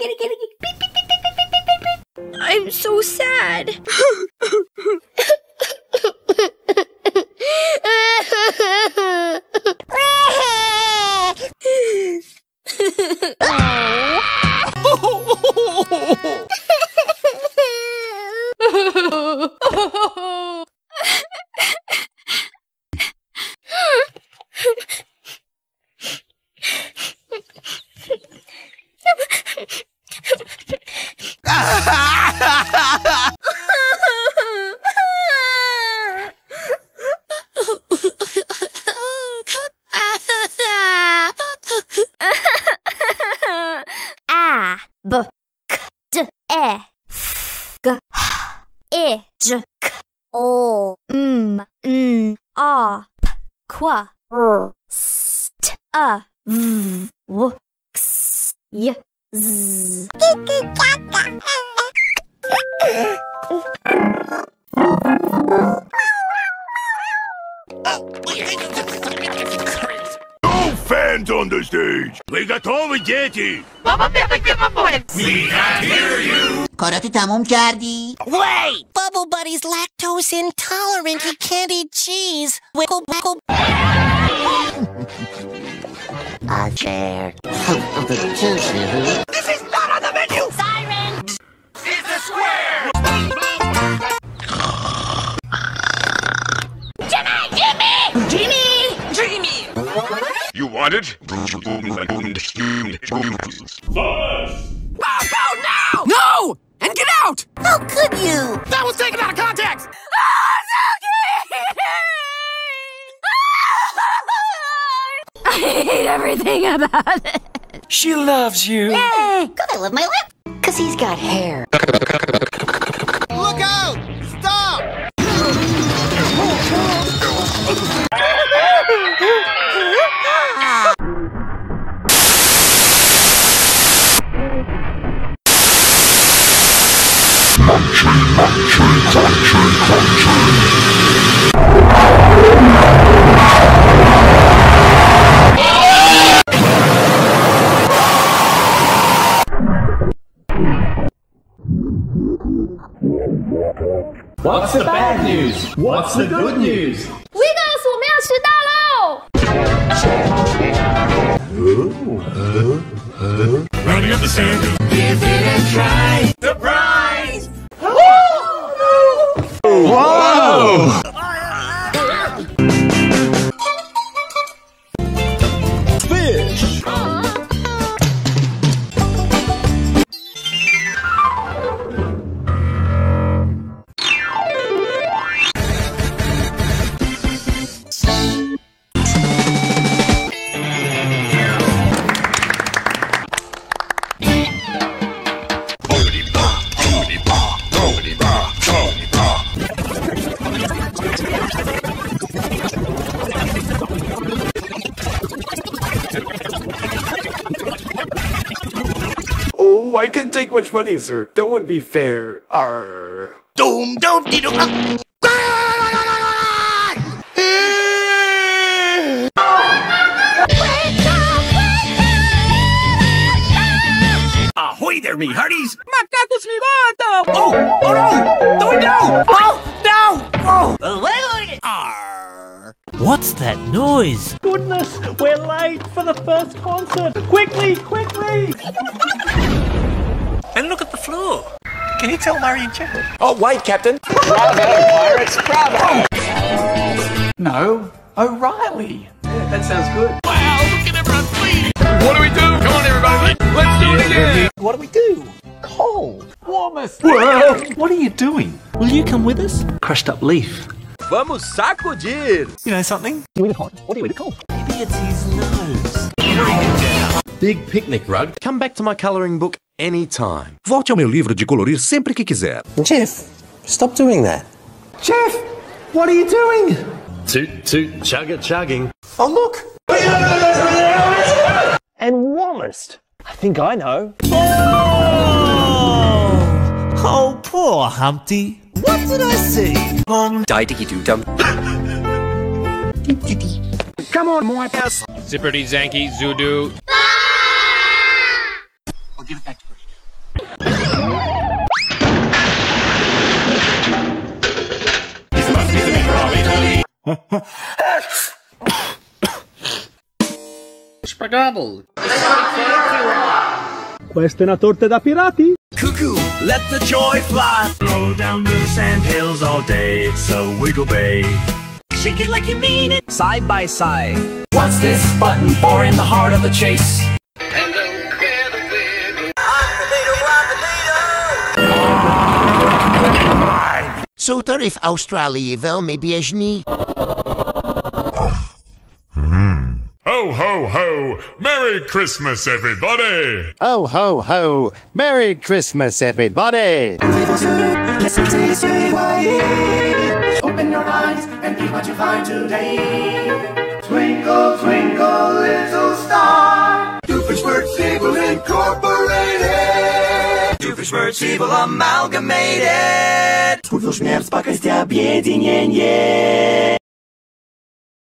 I'm so sad. No fans on the stage. We got all the дети. We can't hear you. کاراتو تموم کردی؟ Wait! Bubble Buddy's lactose intolerant. He can't eat cheese. Wiggle, wiggle. A chair. This is not on the menu. Siren! It's a square. Jimmy! You want it? Go now! No! And get out! How could you? That was taken out of context. I hate everything about it. She loves you. Yay! Cause I love my lip. Cause he's got hair. Look out! Stop! What's the bad news? What's the good news? Wiggles， 我们要迟到喽！ Running up the sand. Give it a try. Surprise! Whoa! Fish! Oh, I can't take much money, sir. That wouldn't be fair. Arr. Doom, doom, dee, doom. Ahoy there, me hearties! Macacos mi vato! Oh no! No, no! Oh, no! Oh! Arr. What's that noise? Goodness, we're late for the first concert. Quickly, quickly! And look at the floor. Can you tell Murray and Chipwood? Oh, wait, Captain. Bravo, Pirates, bravo! No, O'Reilly. Yeah, that sounds good. Wow, look at everyone bleeding! What do we do? Come on, everybody! Let's do it again! What do we do? Cold. Warmest. Whoa! What are you doing? Will you come with us? Crushed up leaf. Vamos sacudir! You know something? Do it hot. What do you call? Maybe it's his nose. Big picnic rug. Come back to my colouring book anytime. Volte ao meu livro de colorir sempre que quiser. Jeff, stop doing that. Jeff, what are you doing? Toot toot chugga chugging. Oh, look! And warmest. I think I know. Oh, poor Humpty. What did I say? Die-dicky-doo-dum. Come on, my ass. Zipperty Zanky Zoodoo. I'll give it back to her. Spagabble. Questa è una torta da pirati? Cuckoo, let the joy fly. Roll down the sand hills all day. It's a wiggle bay. Shake it like you mean it. Side by side. What's this button for in the heart of the chase? Souter if Australië wel mee bieżni. Ho, ho, ho! Merry Christmas, everybody! Ho, ho, ho! Merry Christmas, everybody! Open your eyes and see what you find today. Twinkle, twinkle, little star. Doofenshmirtz Incorporated. Doofenshmirtz Amalgamated. Twój śmierć, spokojnie, objedinienie.